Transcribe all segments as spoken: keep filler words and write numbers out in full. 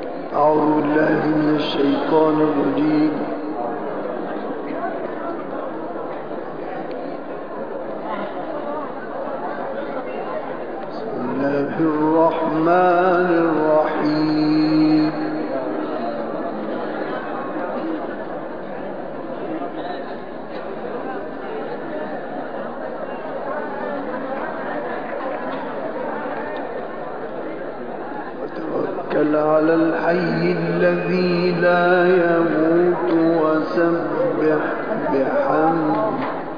أعوذ بالله من الشيطان الرجيم. بسم الله الرحمن الرحيم. وتوكل على الحي الذي لا يموت وسبح بحمده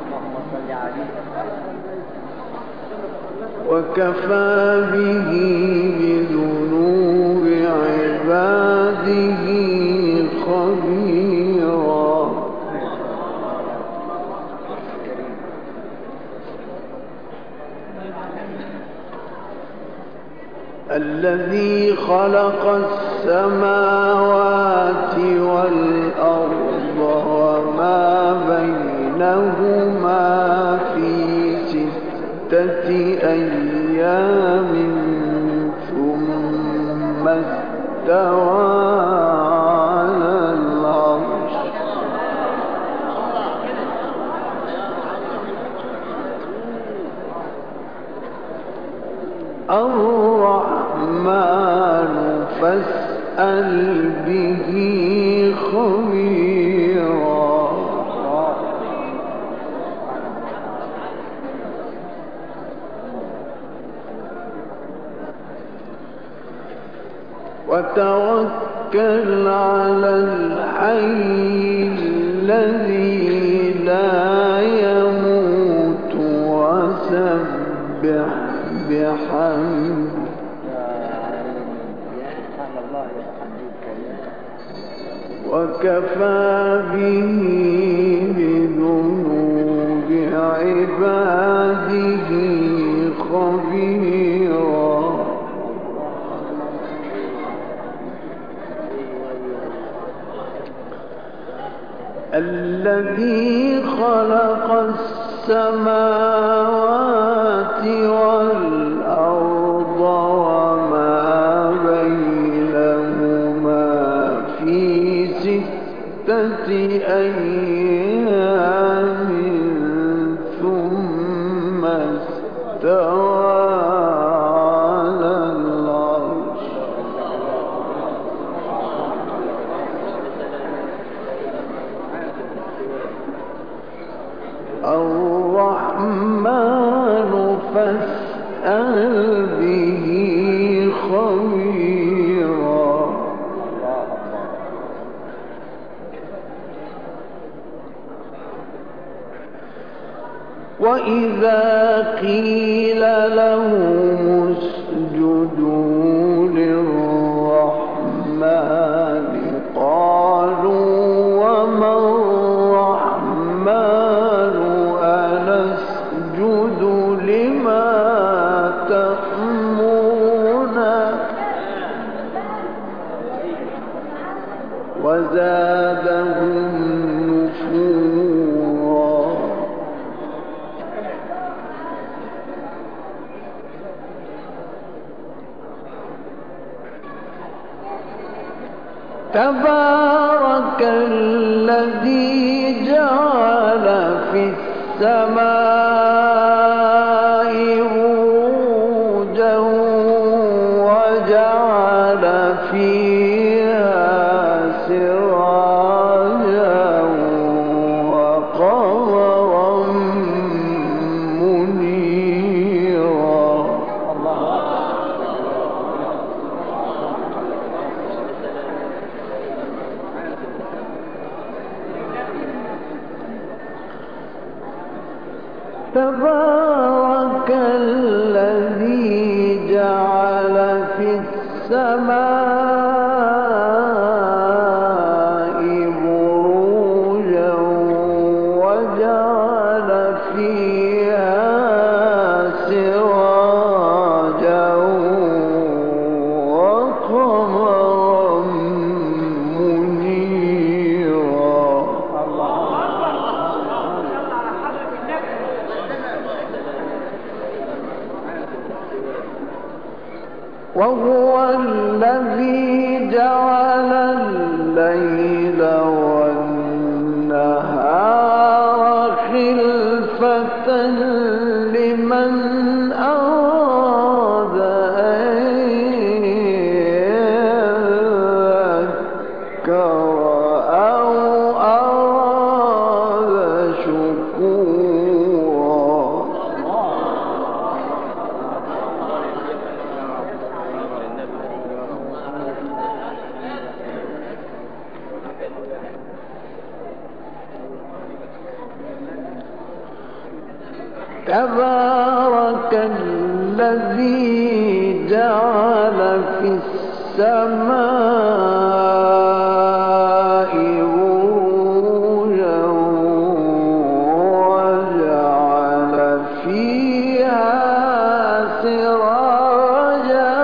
وكفى به بذنوب عباده خبيرا. الذي خلق السماوات والأرض وما بينهما في ستة أيام ثم استوى على العرش. الرحمن فاسأل به خبيرا. وتوكل على الحي الذي لا يموت وسبح بحمده وكفى به بذنوب عباده خبيرا. الذي خلق السماوات والأرض وما بينهما في ستة أيام ثم استوى على العرش. الرحمن فاسأل به خبيرا. وإذا قيل لهم اسجدوا للرحمن قالوا وما الرحمن أنسجد لما تأمرنا وزادهم نفورا. تبارك الذي جعل في السماء بروجا وجعل فيها سراجا وقمرا منيرا. تبارك الذي جعل في السماء بروجا وجعل فيها سراجا وقمرا منيرا. وهو الذي جعل الليل والنهار خلفة لمن أراد أن يذكر أو أراد شكورا. تبارك الذي جعل في السماء بروجا وجعل فيها سراجا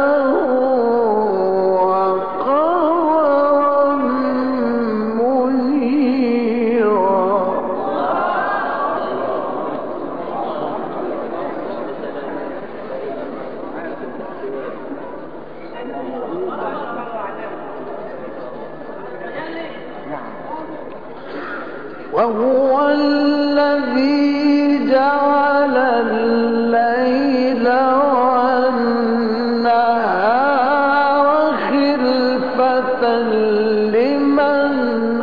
وقمرا منيرا. وهو الذي جعل الليل والنهار خلفة لمن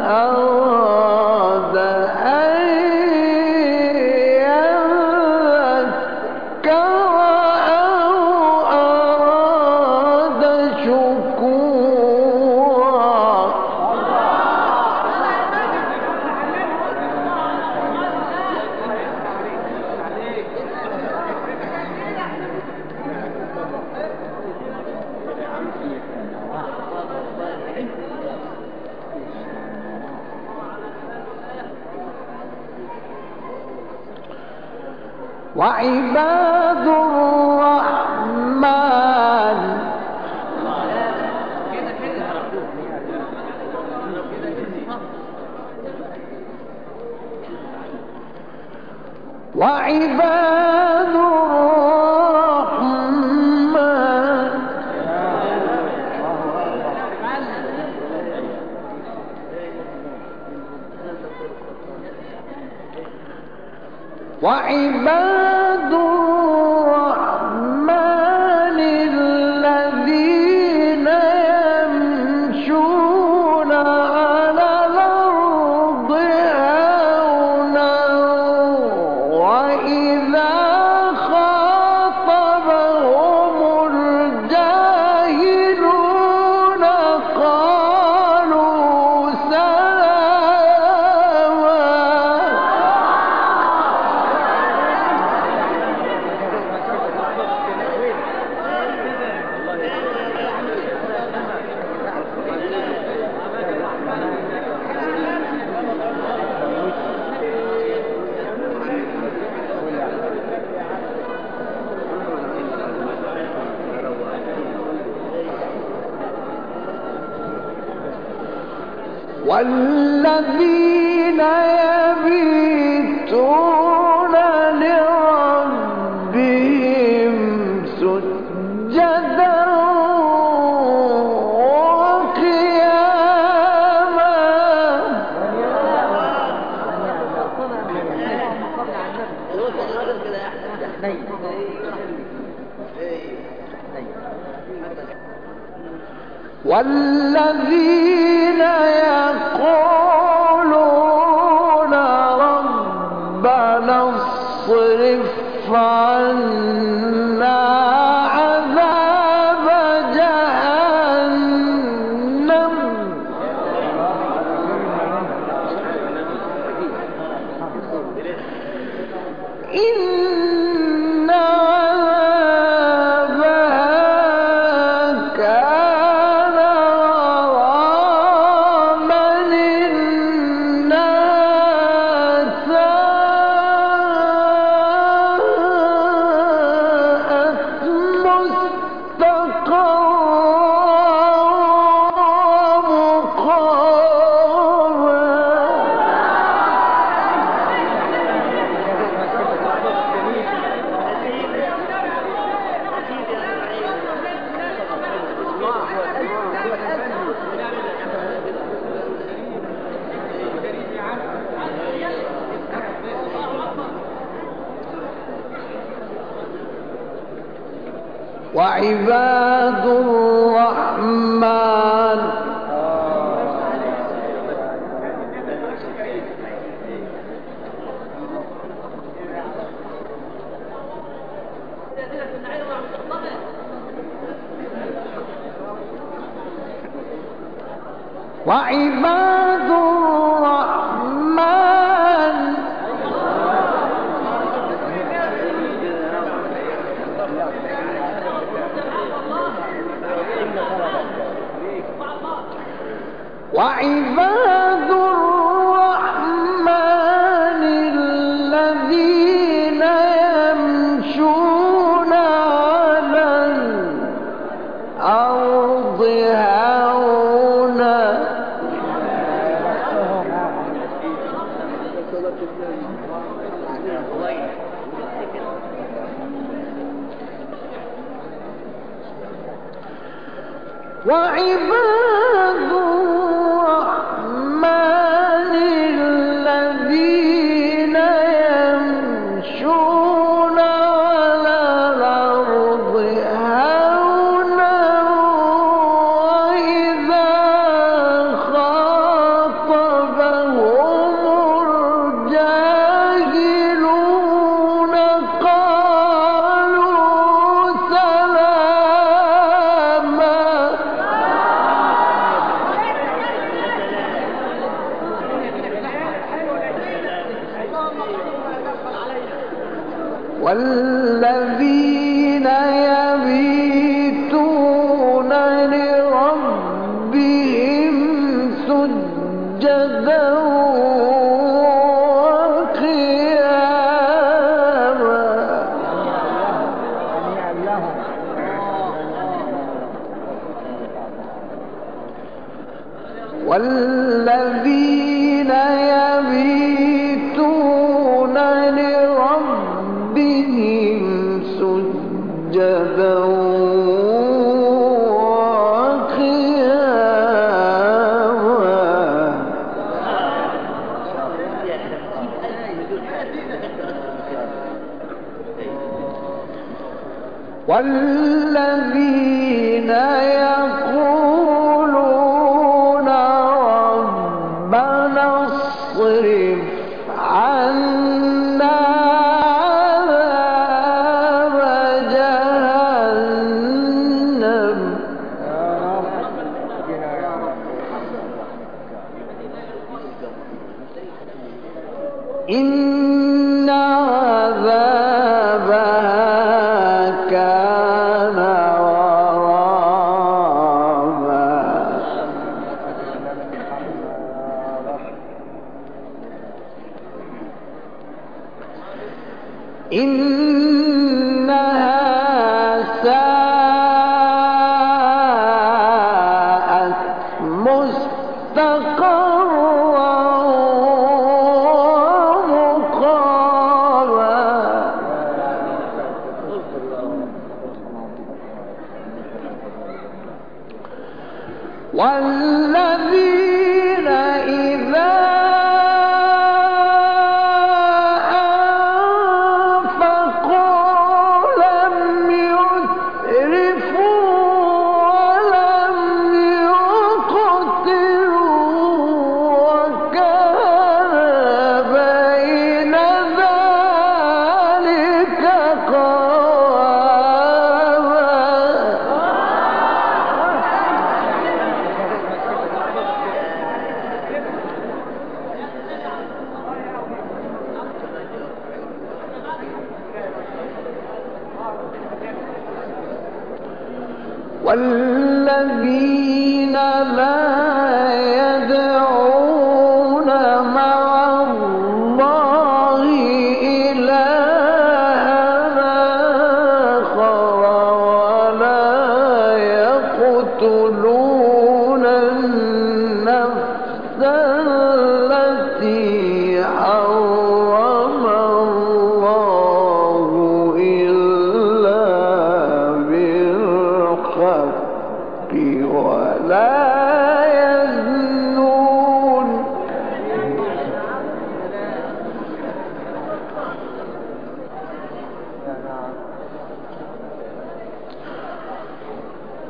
أراد أن يذكر أو أراد شكورا. وعباد الرحمن وعباد الرحمن وعباد الرحمن الذين يمشون على الأرض هونا وإذا خاطبهم الجاهلون قالوا سلاما. والذين يبيتون لربهم سجدا وقياما. والذين يقولون ربنا اصرف عنا عذاب جهنم إن عذابها كان غراما وعباد الرحمن وعباد الرحمن وعباد الرحمن الذين يمشون على الأرض هونا وعباد الرحمن الذين يمشون على الأرض هونا وإذا خاطبهم الجاهلون قالوا سلاما والذين يبيتون لربهم سجدا وقياما والذين يبيتون لربهم سجدا وقياما والذين يقولون ربنا اصرف عنا عذاب جهنم إن عذابها كان غراما إنها ساءت مستقرا ومقاما والذين إذا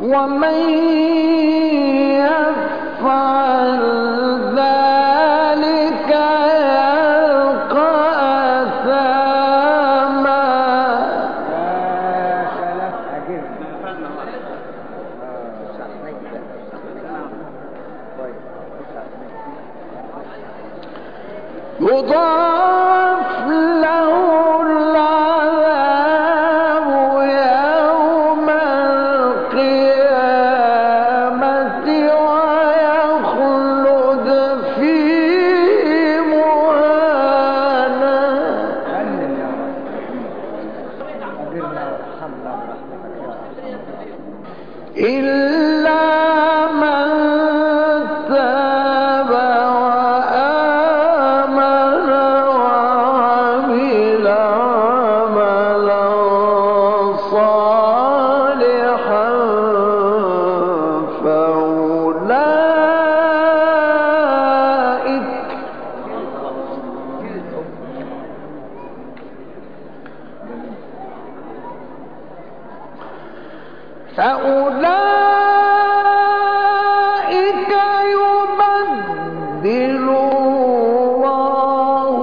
ومن يفعل ذلك يلقى أثاما. يضاعف له العذاب يوم القيامة ويخلد فيه مهانا. إلا من تاب وآمن وعمل عملا صالحا فأولئك فأولئك يبدل الله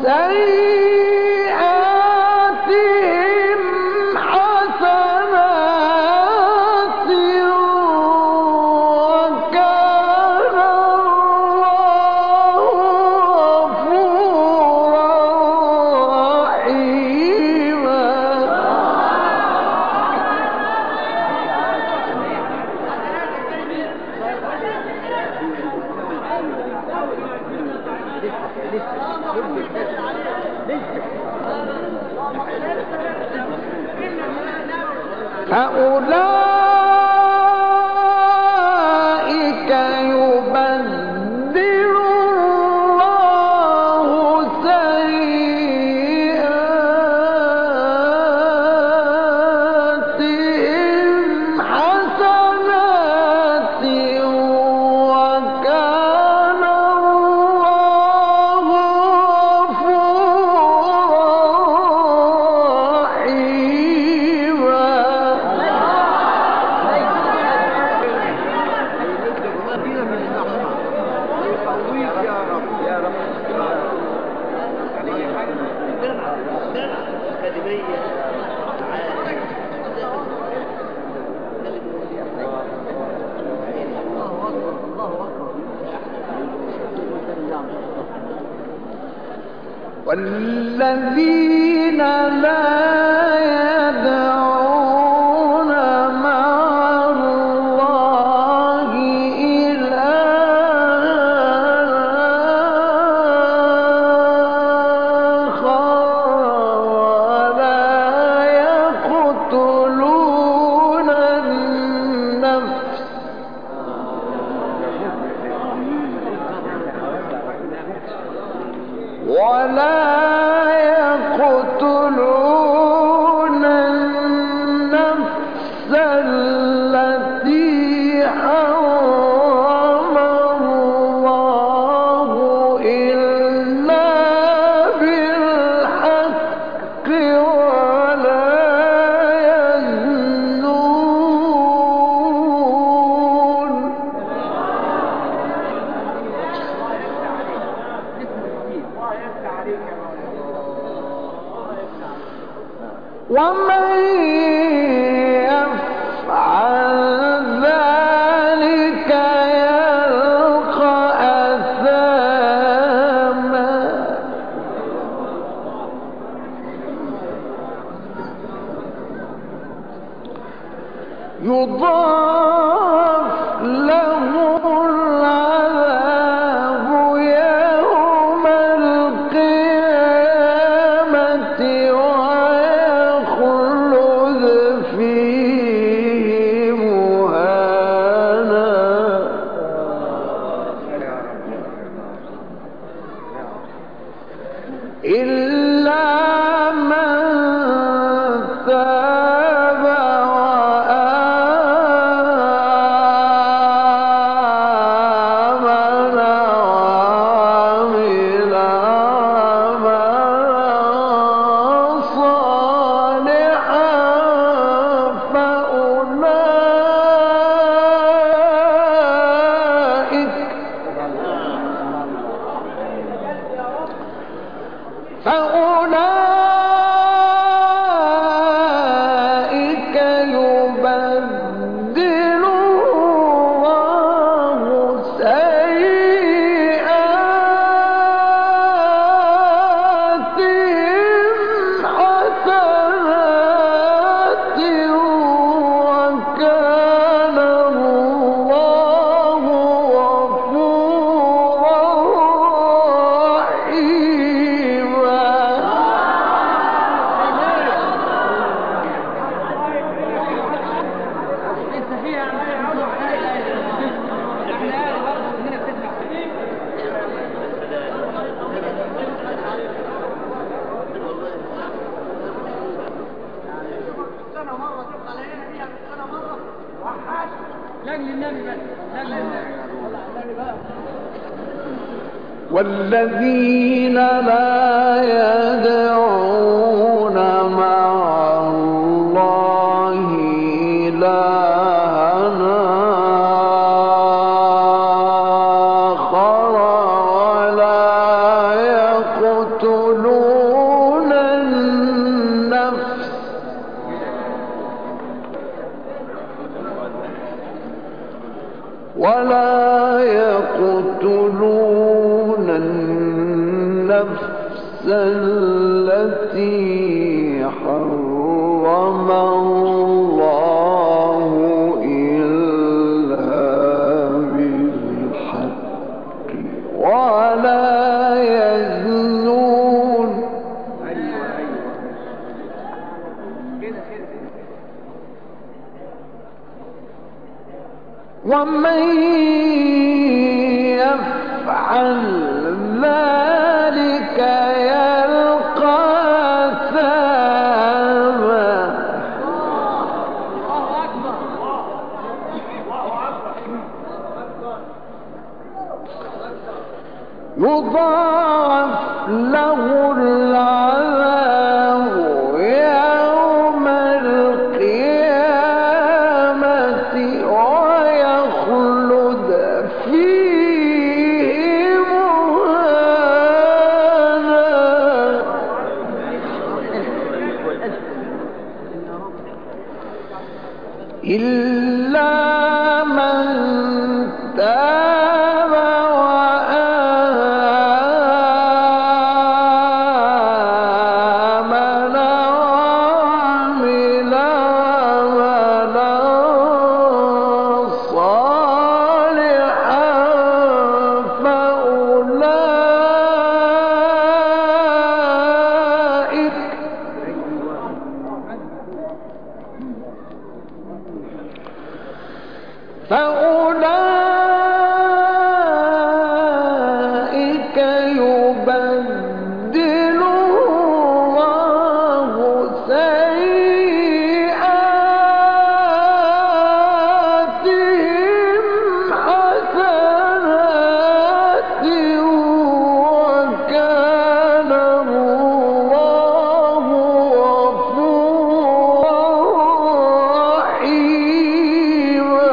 سيئاتهم حسنات وكان الله غفورا رحيما. فأولئك يبدل الله سيئاتهم حسنات وكان الله غفورا رحيما. والذين لا يدعون مع الله إلها آخر ولا يقتلون النفس ولا يقتلون النفس التي حرم الله إلا بالحق ولا يزنون. ومن يفعل ذلك يلقى أثاما. يضاعف له العذاب يوم القيامة ويخلد فيه مهانا. إلا من تاب وآمن وعمل عملا صالحا فأولئك والذين لا يدعون مع الله إلها آخر ولا يقتلون النفس ولا يقتلون النفس التي حرم الله إلا بالحق ولا يزنون ومن يفعل ذلك يلقى ثاما يضاعف له العذاب يوم القيامة ويخلد فيه مهانا إلا من تاب وآمن وعمل عملا صالحا فأولئك فأولئك يبدل الله سيئاتهم حسنات وكان الله غفورا رحيما.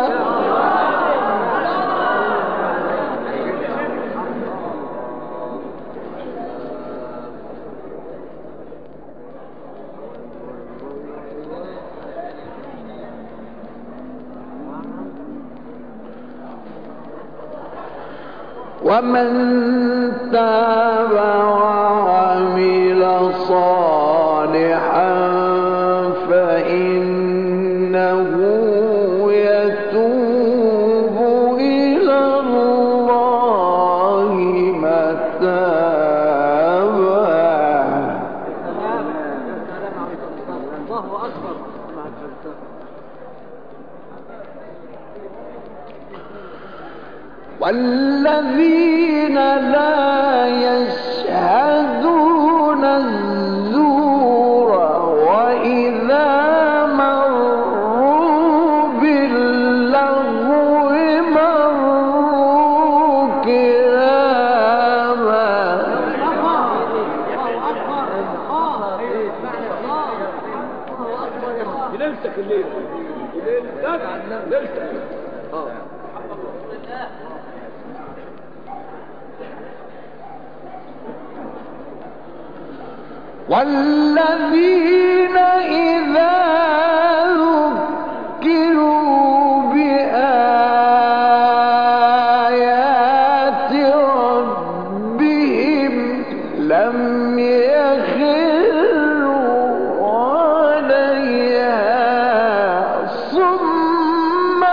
ومن تاب وعمل صالحا فإنه يتوب إلى الله متابا. الله أكبر. والذين لا يشهدون الزور وإذا مروا باللغو مروا كراما. ليلتك الليلة ليلتك والذين إذا ذكروا بآيات ربهم لم يخروا عليها صما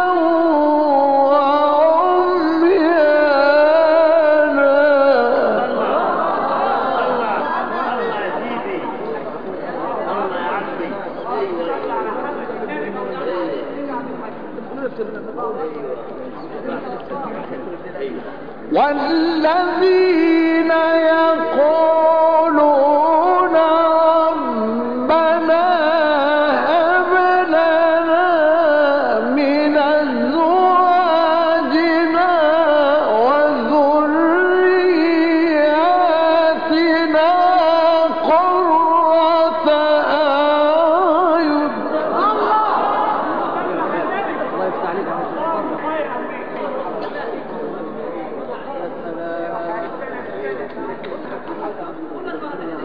والذين يقولون ربنا هب لنا من أزواجنا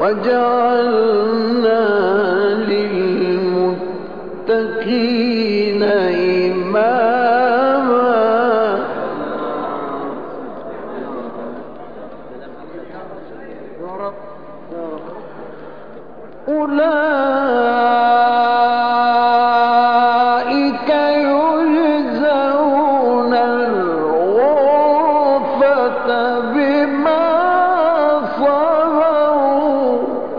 وجعلنا للمتقين إماما أولئك يجزون الغرفة بما صبروا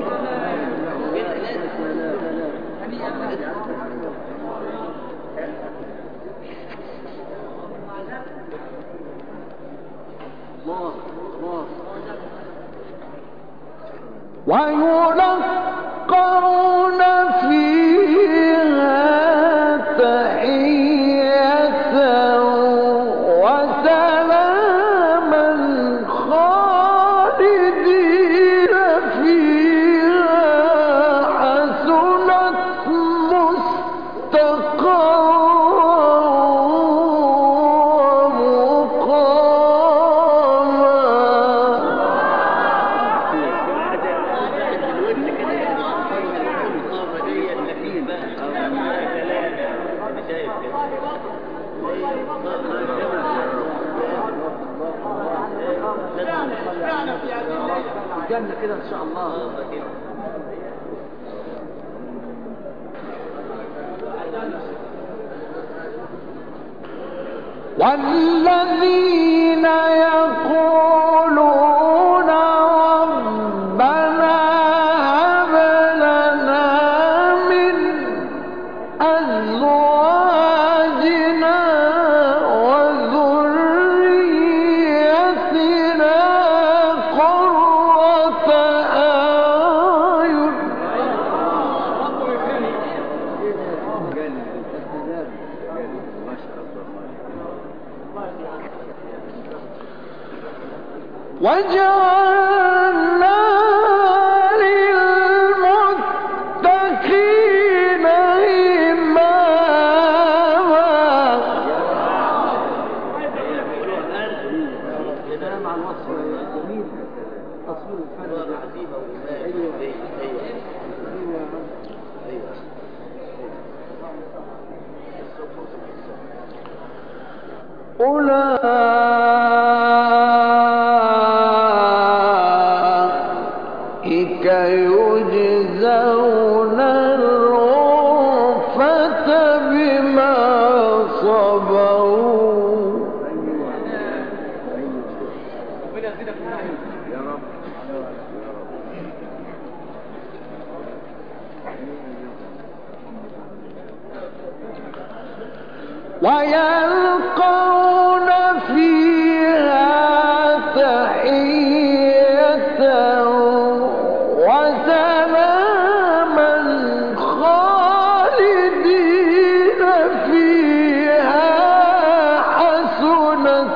ويلقون فيها تحية وسلاما خالدين فيها حسنت مستقرا الجنة كده إن شاء الله. والذين يقولون ربنا هب لنا من أزواجنا وذريتنا قرة أعين وجعلنا للمتقين إماما الكلام عن وصف جميل تصوير الفن أولئك يجزون الغرفة بما صبروا ربنا يزيدك من نعيم يا رب. ويلقون فيها تحية وسلاما خالدين فيها حسنت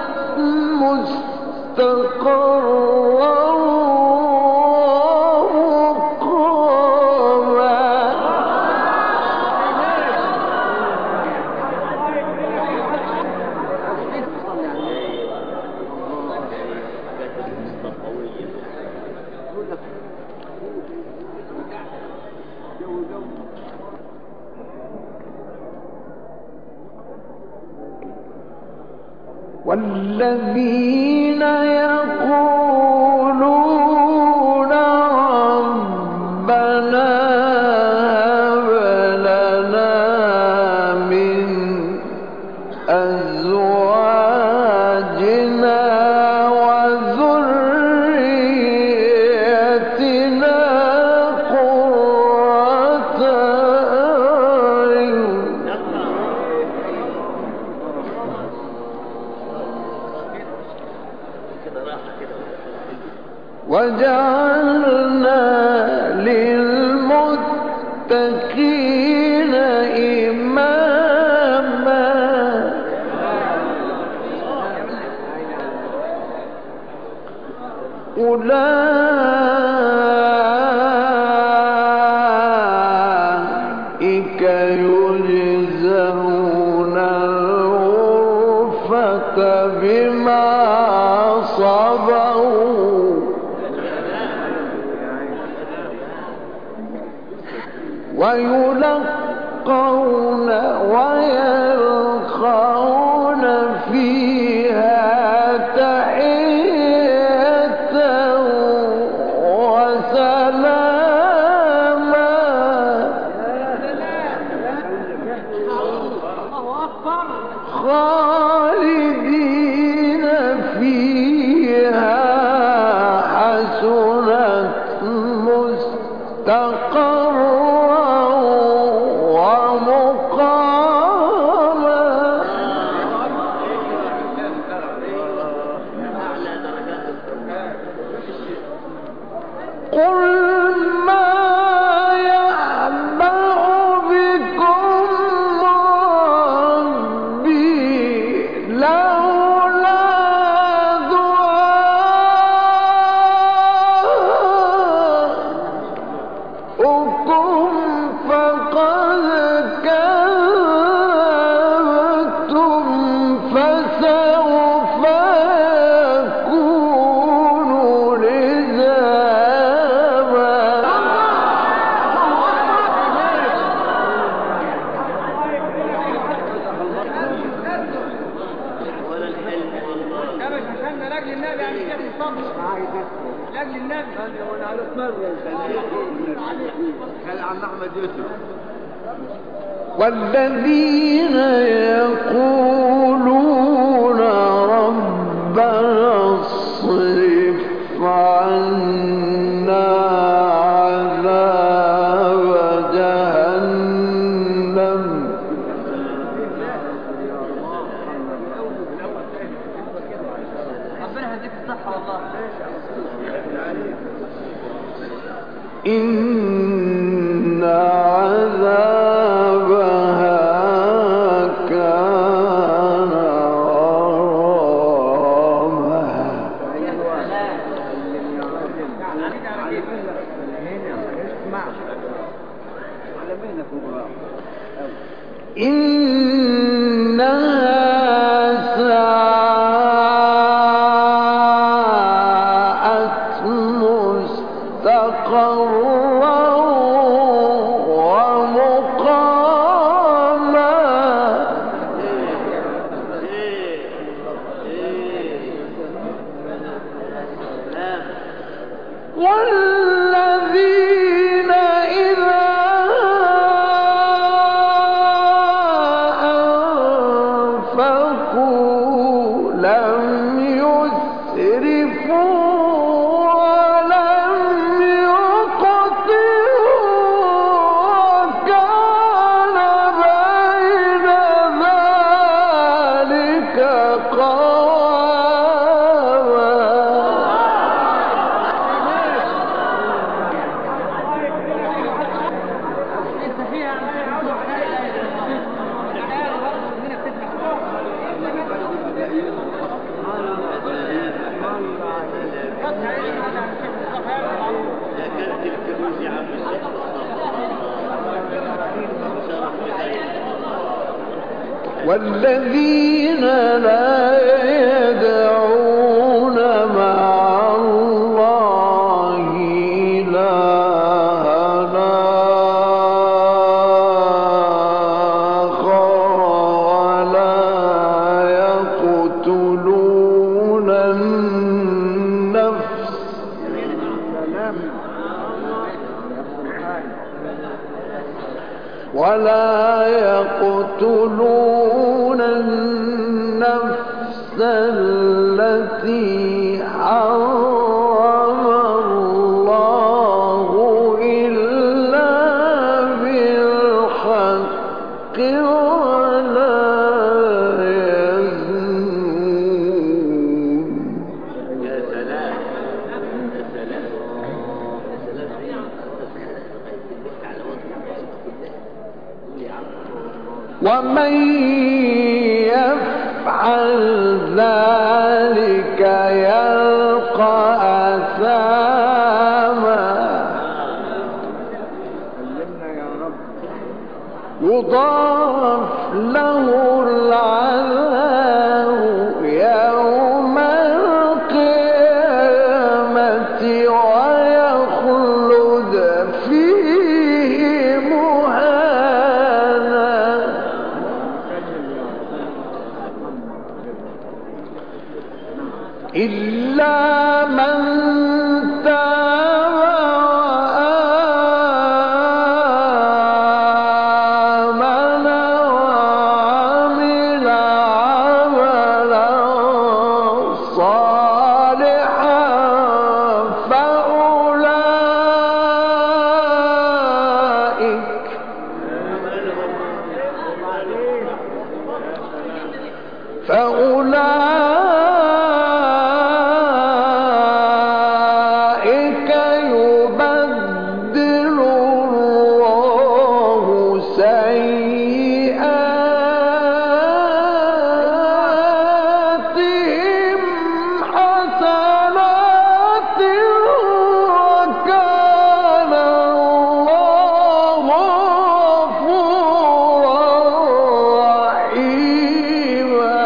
مستقرا والذين يقولون ربنا هب لنا من أزواجنا وذريتنا قرة أعين وجعلنا للمتقين إماما أولئك يجزون الغرفة بما صبروا ويلقون ويلقون فيها تحية وسلاما خالدين فيها حسنت مستقرا ومقاما قل ما يعبأ بكم ربي لولا دعاؤكم فقد كذبتم فسوف يكون لزاما ده مش عشان لاجل النبي يعني شيخ الصبر لاجل النبي وانا على اسمه خلي عم احمد يوسف والذين يقولون ربنا اصرف عنا عذاب جهنم ربنا يهديك الصحة والله إن عذابها كان غراما إنها ساءت مستقرا ومقاما والذين إذا أنفقوا لم يسرفوا ولم يقتروا وكان بين ذلك قواما انت فيها أكلت الفلوس يا عم الشيخ والذين لا يدعون مع الله إلها آخر ولا يقتلون النفس ولا يقتلون النفس التي حرم الله إلا بالحق ولا يزنون يا سلام يا سلام يا سلام على ومن يفعل ذلك يلقى أثاما يضاعف له العذاب يوم القيامة ويخلد فيه مهانا إلا من تاب وآمن وعمل عملا صالحا فأولئك فأولئك يبدل الله سيئاتهم حسنات وكان الله غفورا رحيما.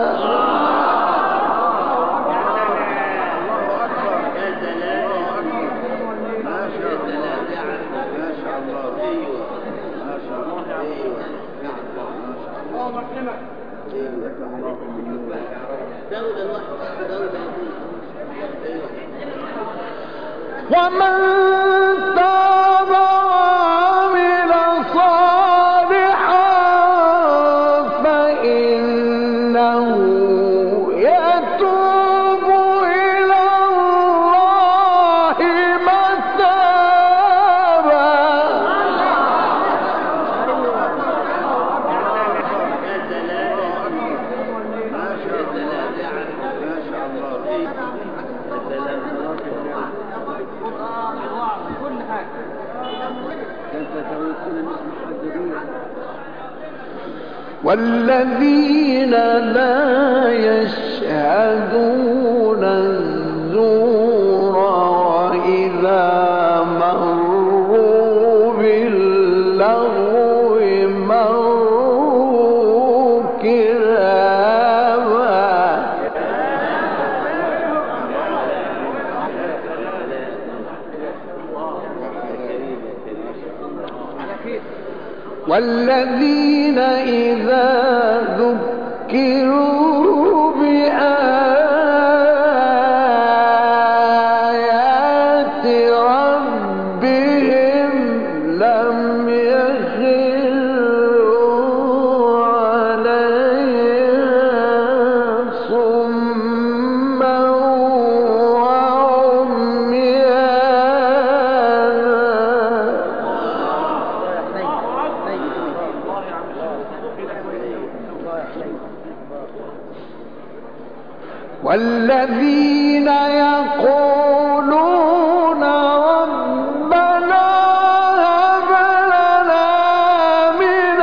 ومن تاب وعمل صالحا فإنه يتوب إلى الله متابا. كل حاجة والذين لا يشهدون الزور وإذا مروا باللغو مروا كراما. والذين إذا ذكروا بآيات ربهم لم يخروا عليها صما والذين يقولون ربنا هب لنا من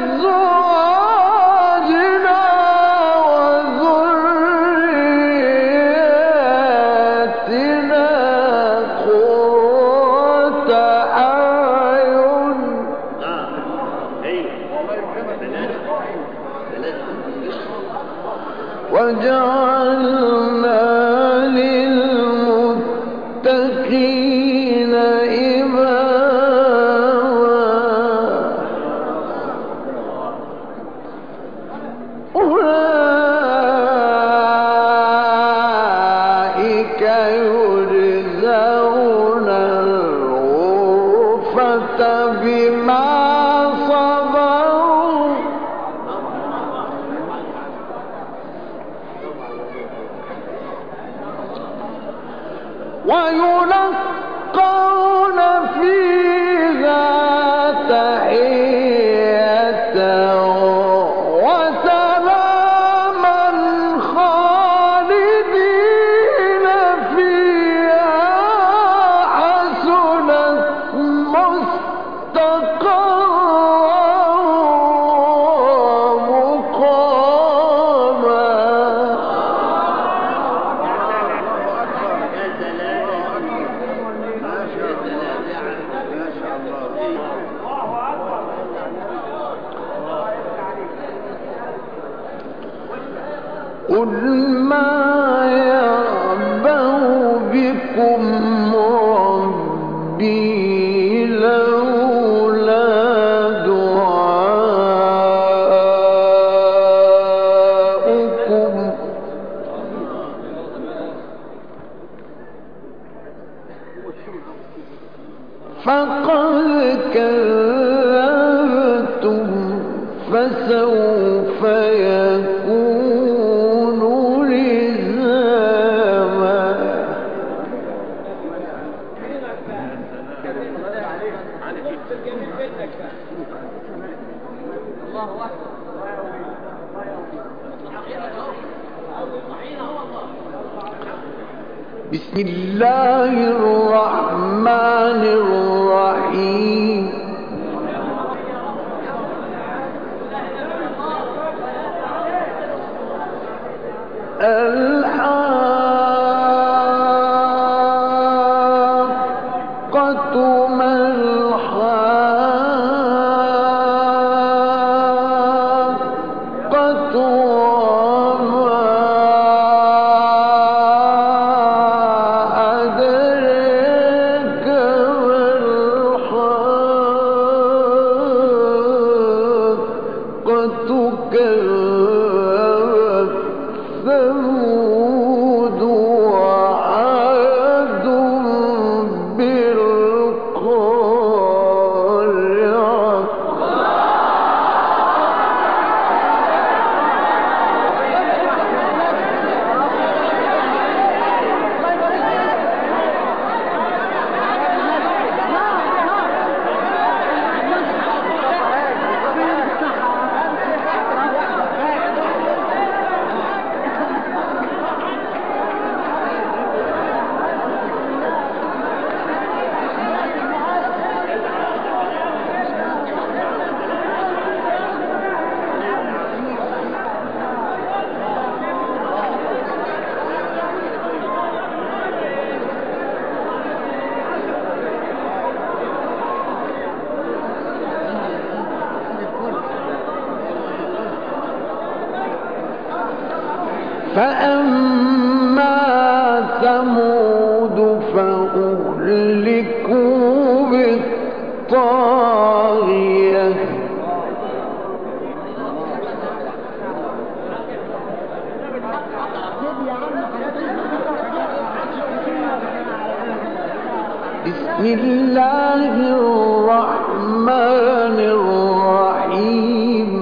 أزواجنا وذرياتنا قرة أعين وجعلنا للمتقين إماما. أولئك يجزون الغرفة بما صبروا ويلقون فيها تحية وسلاما خالدين فيها حسنت مستقرا ومقاما. قل ما يعبأ بكم ربي لولا دعاؤكم فقد كذبتم فسوف يكون لزاما. بسم الله الرحمن الرحيم. الحاقة ما الحاقة وما أدراك ما الحاقة. كذبت ثمود وعاد بالقارعة. فأما ثمود فأهلكوا بالطاغية. بسم الله الرحمن الرحيم.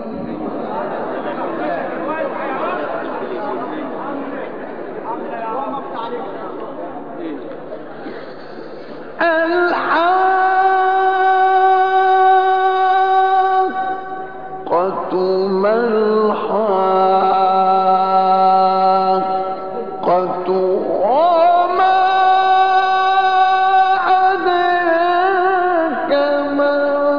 الحاقة ما الحاقة وما أدراك ما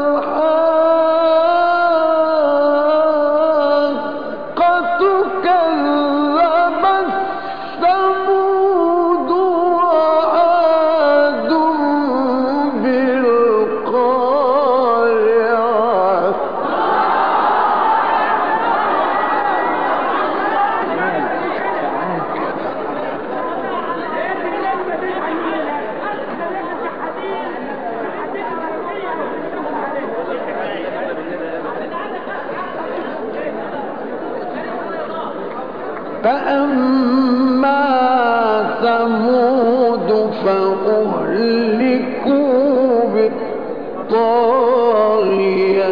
الحاقة. كذبت ثمود وعاد بالقارعة. فأما ثمود فأهلكوا بالطاغية.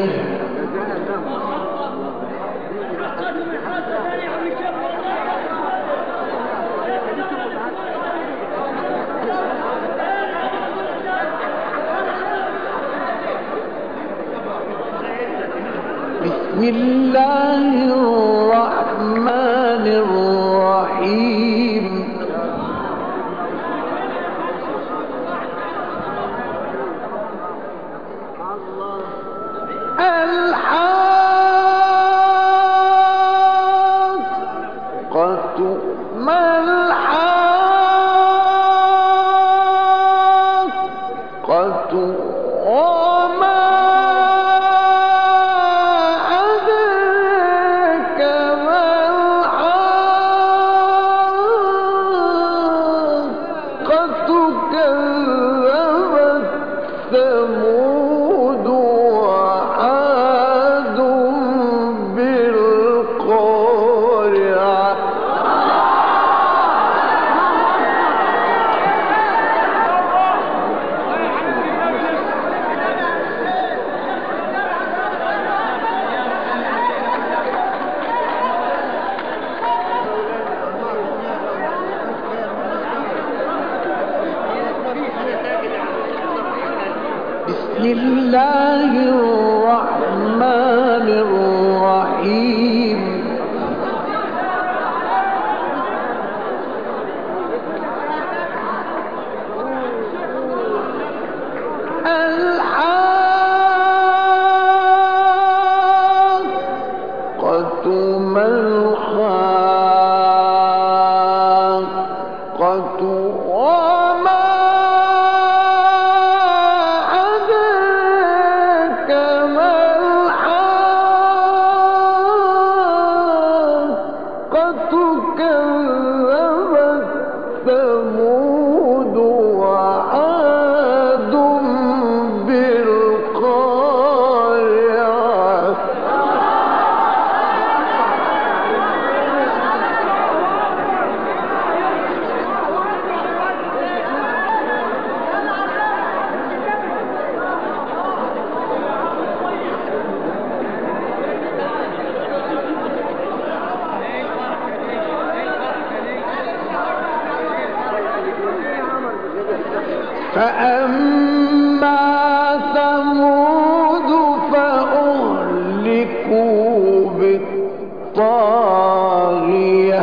بسم الله الرحمن الرحيم. الحاقة ما الحاقة وما أدراك ما الحاقة. كذبت ثمود وعاد بالقارعة. الله الرحمن الرحيم الحاقة ما الحاقة وما أدراك ما الحاقة كذبت ثمود وعاد بالقارعة فأما ثمود فأهلكوا بالطاغية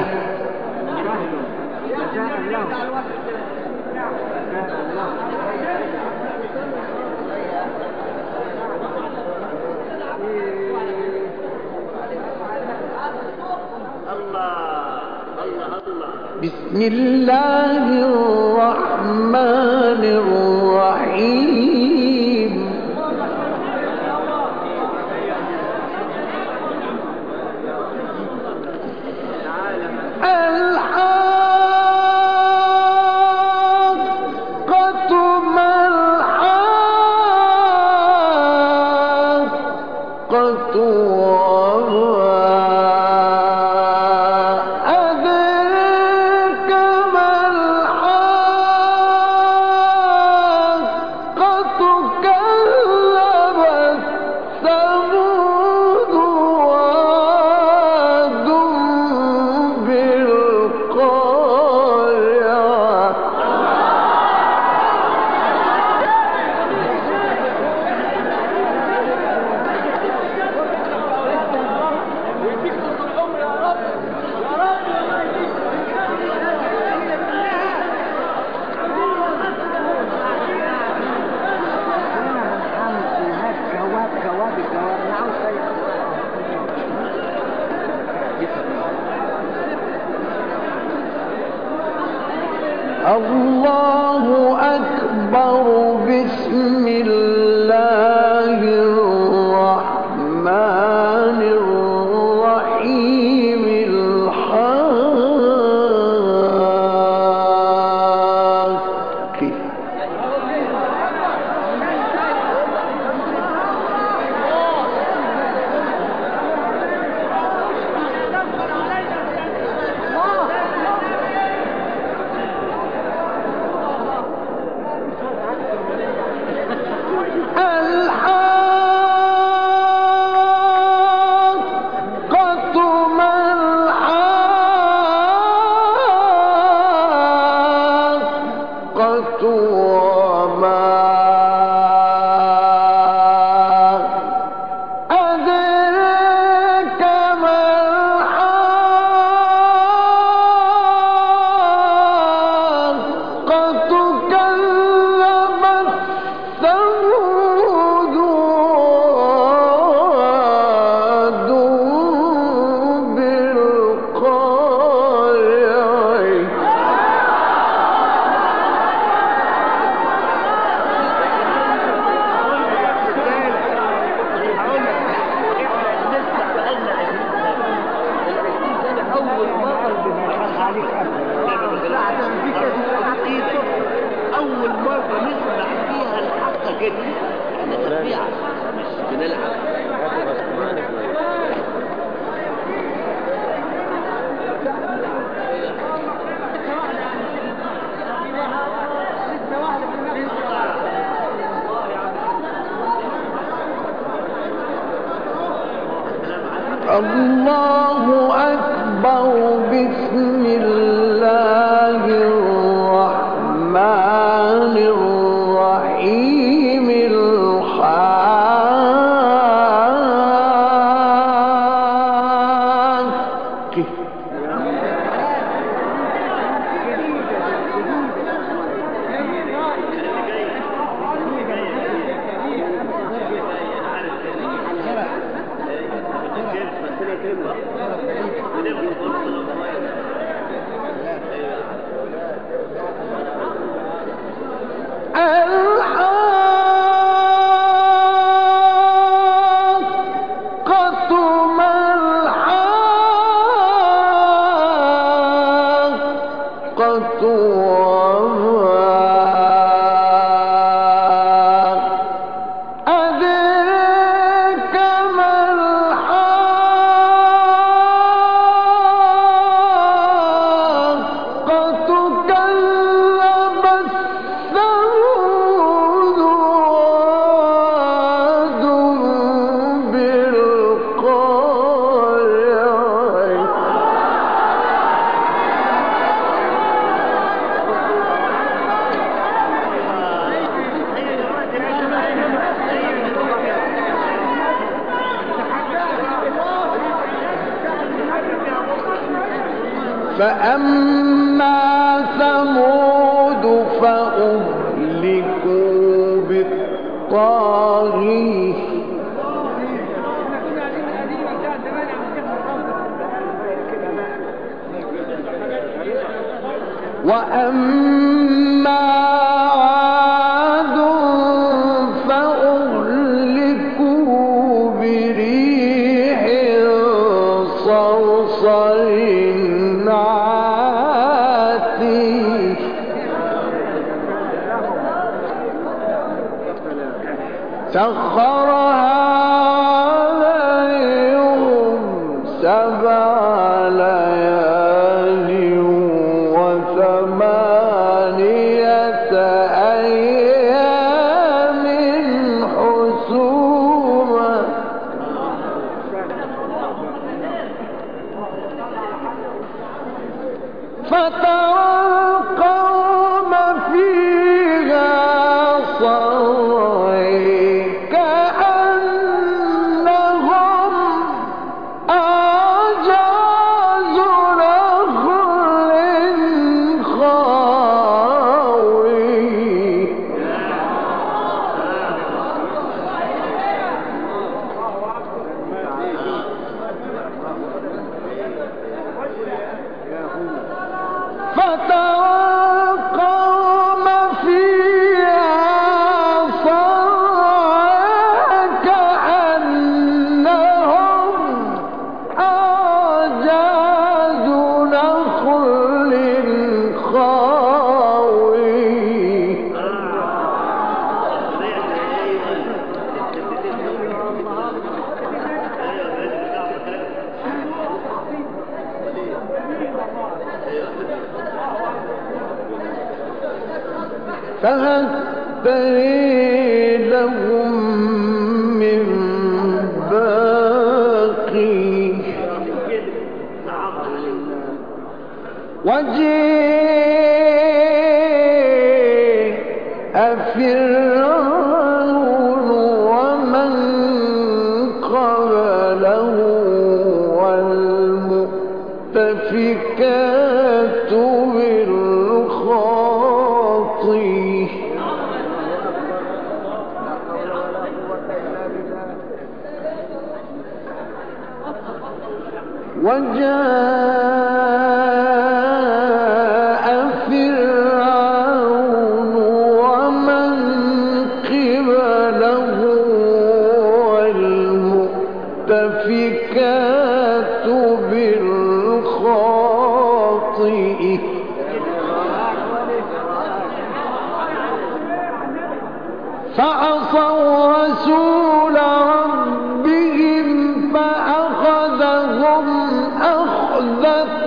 بسم الله الرحمن الرحيم الحاقة ما الحاقة الله أكبر بسم الله الرحمن الرحيم الحاقة أول مرة نسمع فيها الحق كده، احنا تبيعة مش بنلعب. الله أكبر بسم الله الرحمن الرحيم الحاقة فأما ثمود فأهلكوا بالطاغية وأما عاد فأهلكوا بريح صرصر عاتي سخرها عليهم سبع ليال وثمانية أيام حسوما فترى القوم فيها صرعى كأنهم أعجاز نخل خاوي فترى القوم فيها صرعى كأنهم أعجاز نخل خاوي فهل تري لهم من باقي وجيء فرعون ومن قبله والمؤتفكات بالخاطئ وجاء فرعون ومن قبله والمؤتفكات بالخاطئ فعصوا رسول ربهم فأخذهم أخذة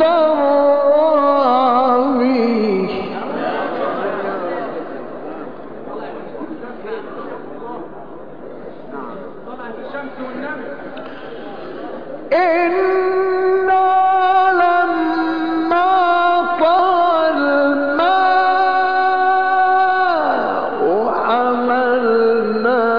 رابية إنا لما طغى الماء حملنا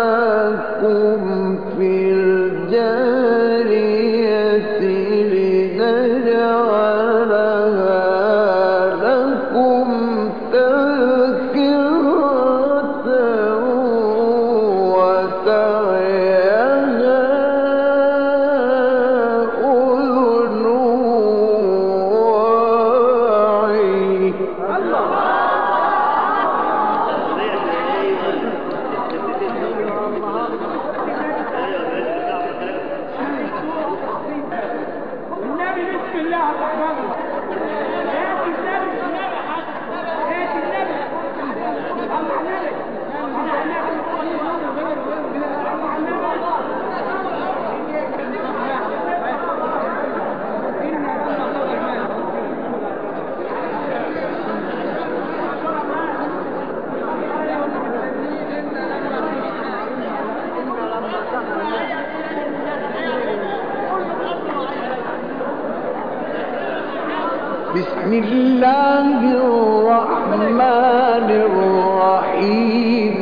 بسم الله الرحمن الرحيم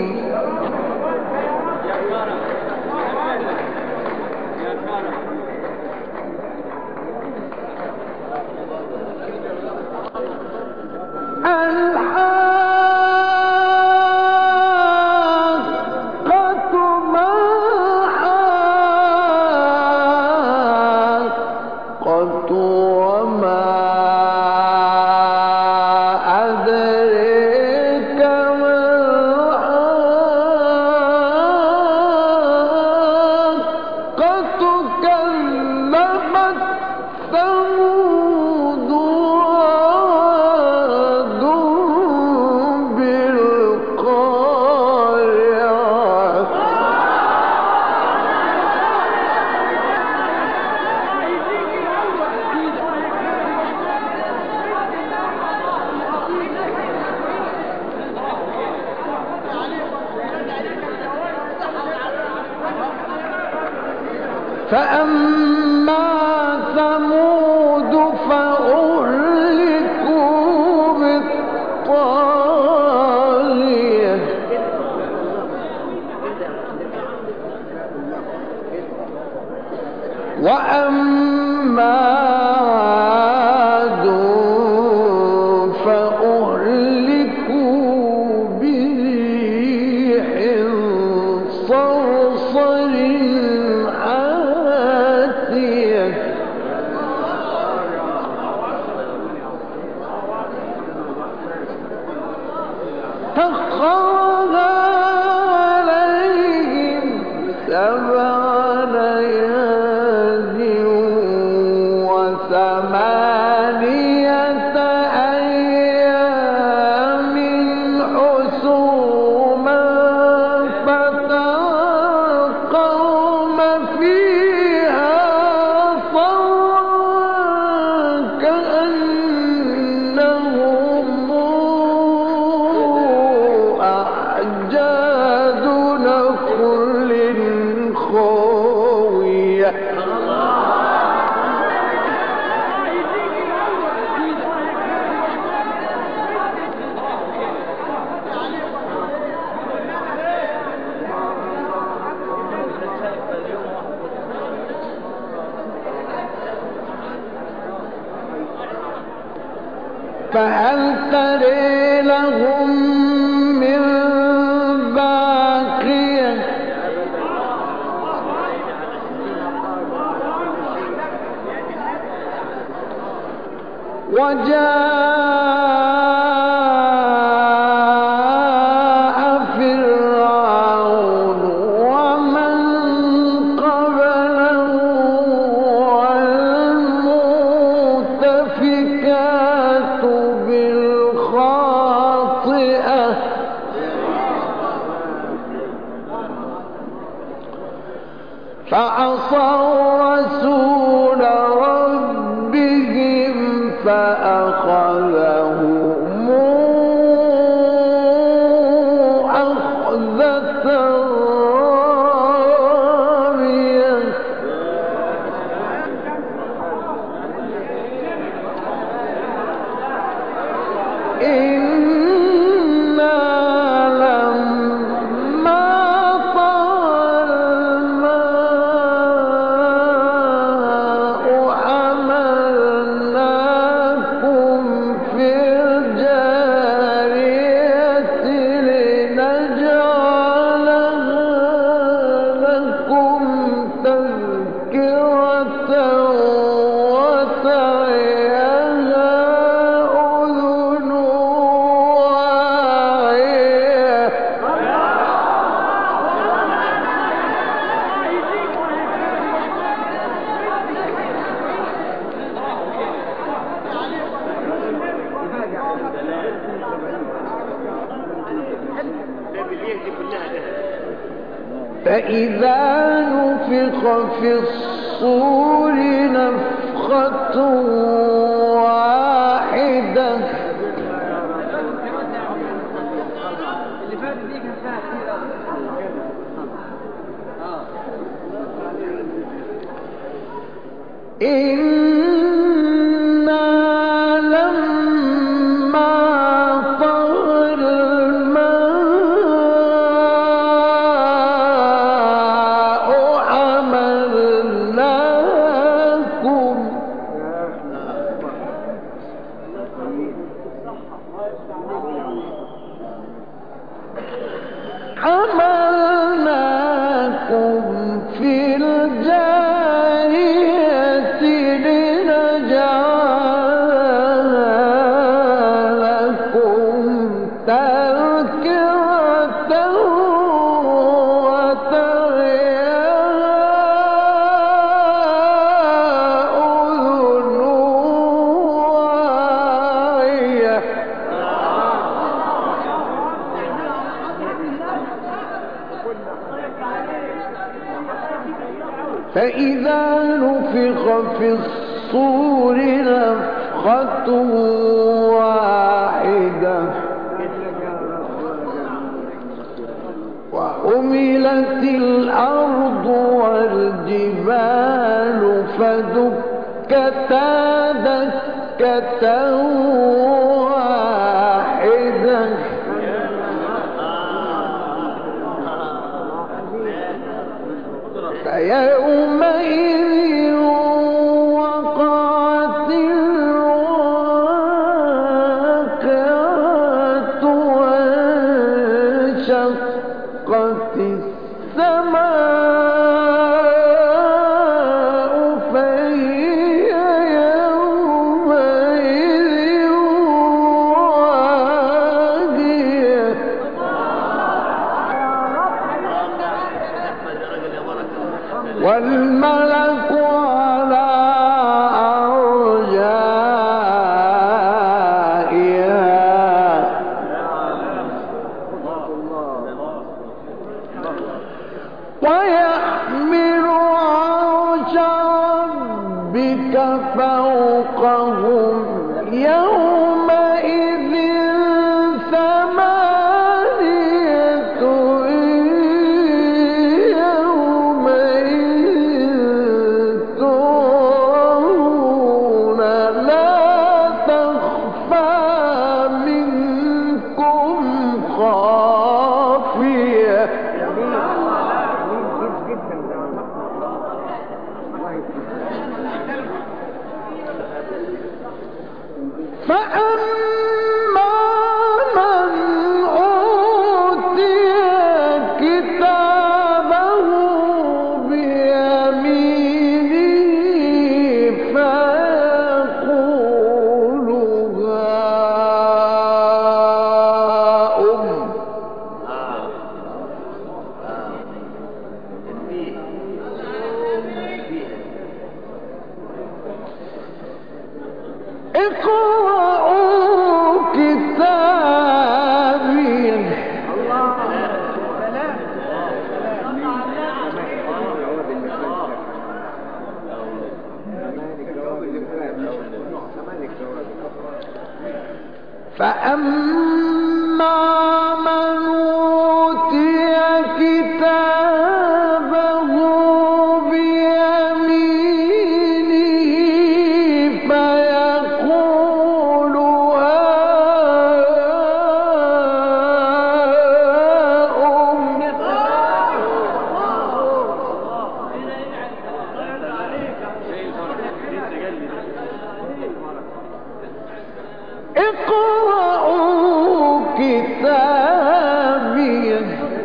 فأما ثمود فأهلكوا بالطاغية وأما عاد فأهلكوا بريح صرصر سخرها عليهم سبع ليال وثمانية أيام حسوما فترى القوم فيها صرعا كأنهم أعجاز نخل خاوية فهل ترى لهم من باقية وجاء فرعون ومن قبله والمؤتفكات بالخاطئة فعصوا رسول ربهم فأخذهم أخذة رابية إنا لما طغى الماء حملناكم في الجارية لنجعلها لكم تذكرة وتعيها أذن واعية فإذا نفخ في الصور نفخة واحدة اللي فاتت دي كان فيها كتير أوي. إنا لم حملناكم في الجارية لنجعل لكم تذكرة وتعيها أذن واعية. فإذا نفخ في الصور نفخة واحدة وحملت الأرض والجبال فدكتا دكة واحدة فيومئذ وقعت الواقعة وانشقت السماء فهي يومئذ واهية. والملك على أرجائها ويحمل عرش ربك فوقهم يومئذ ثمانية فأما من أوتي كتابه بيمينه فيقول هاؤم اقرأوا كتابي فأما من أوتي كتابه بيمينه فيقول هاؤم اقرأوا كتابي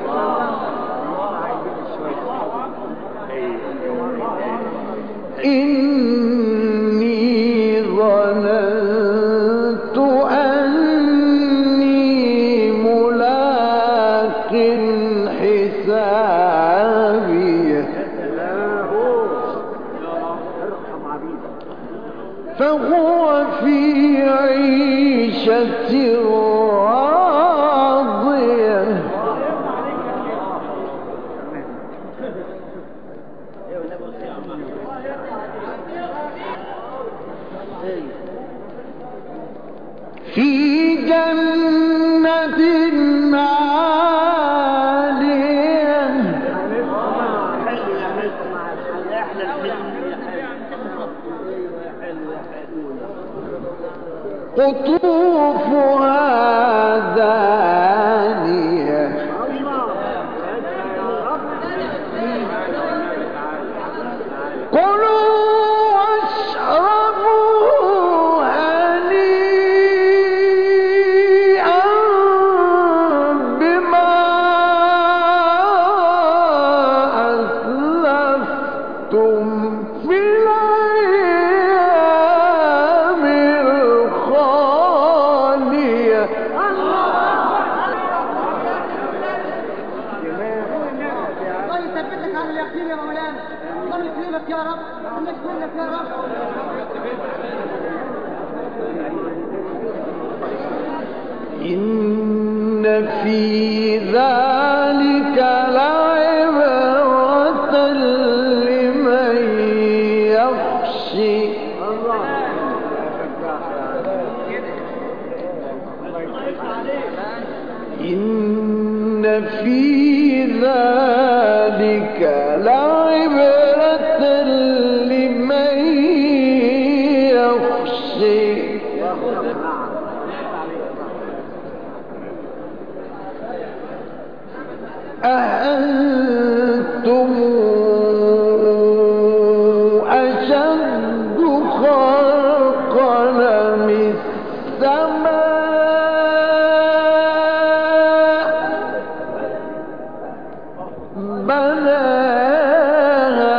إني ظننت أني ملاق حسابي فهو في عيشة راضية في جنة عالية قطوفها دانية كلوا واشربوا هنيئا إن في ذلك لعبرة لمن يخشى إن في ذلك لعبرة لمن يخشى أأنتم أشد خلقا من السماء بناها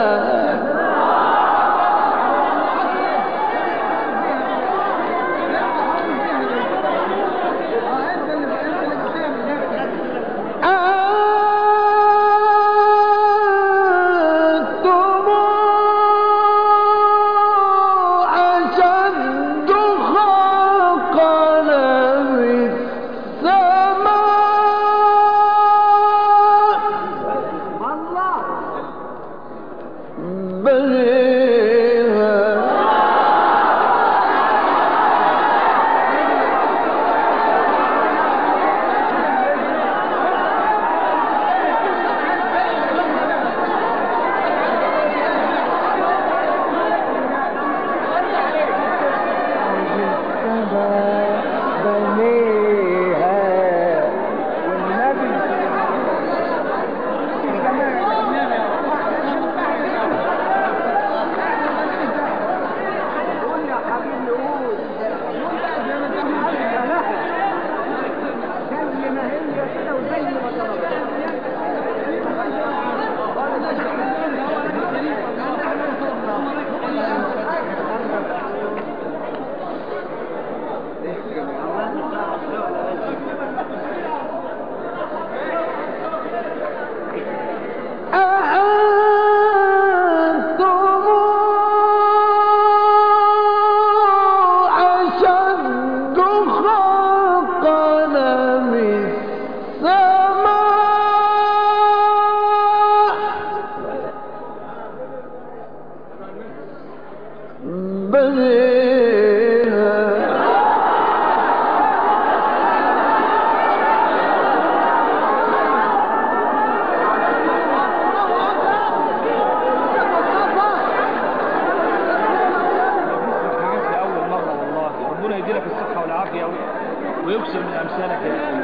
ويكسر من أمثالك يا أخي.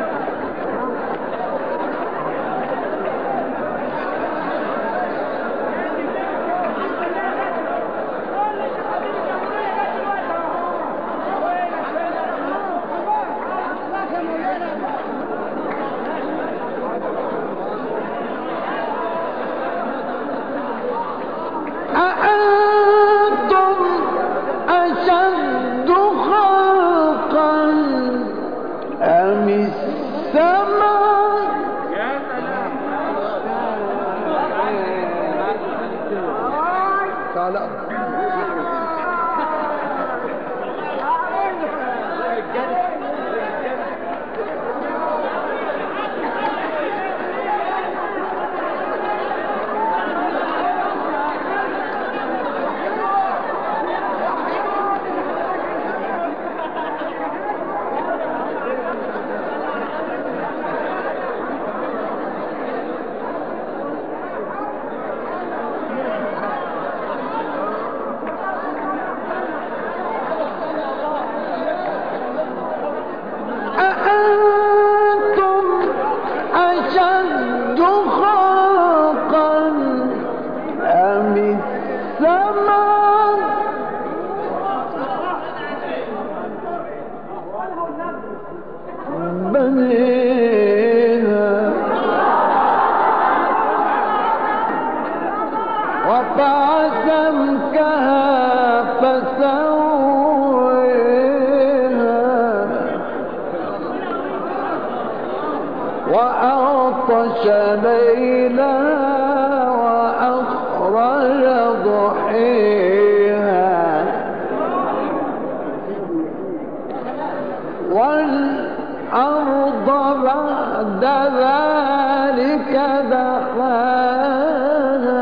أأنتم أشد خلقا أم السماء تعالى وَفَعَزَمْكَهَا فَسَوِّيهَا وَأَغْطَشَ لَيْلَهَا وَأَخْرَجَ ضُحَاهَا وَالْأَرْضَ بعد ذلك دحاها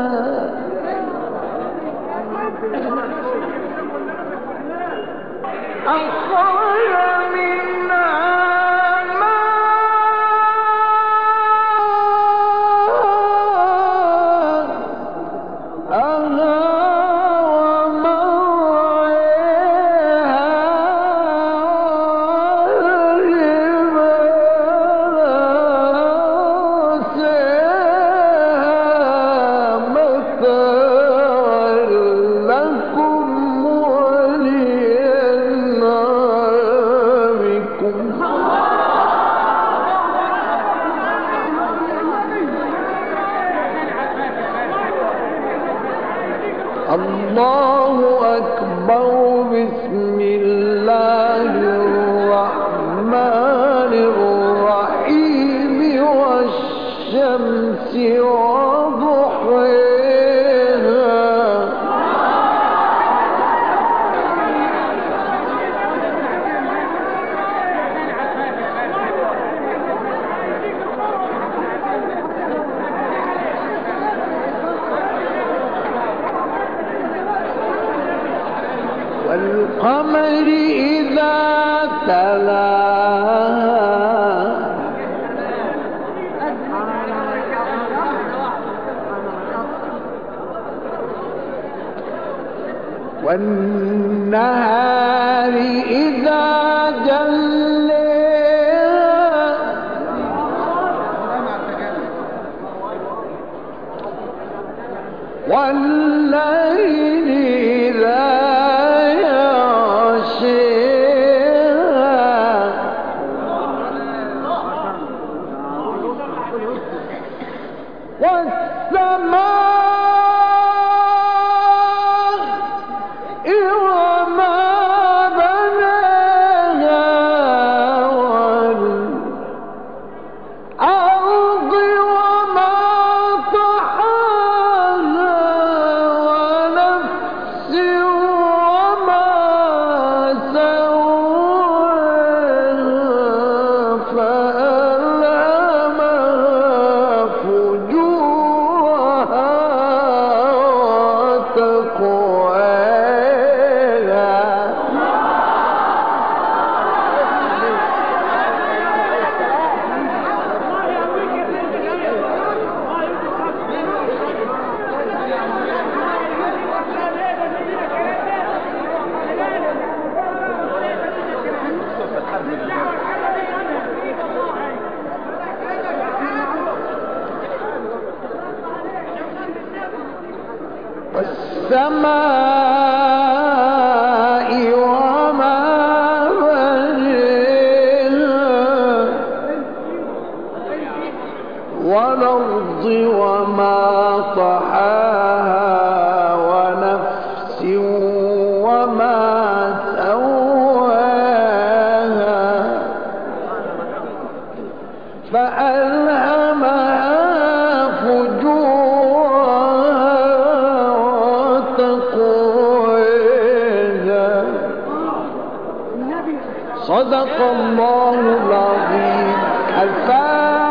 أخرج منها الله أكبر. بسم الله الرحمن الرحيم والشمس وضحيها والقمر إذا تلاها والنهار إذا جلاها والليل إذا والسماء وما بناها والأرض وما طحاها ونفس وما سواها فألهمها فجورها والسماء وما بنيها والأرض وما طحاها ونفس وما سواها فألهمها فجورها وتقواها. صدق الله العظيم. الفاتحة.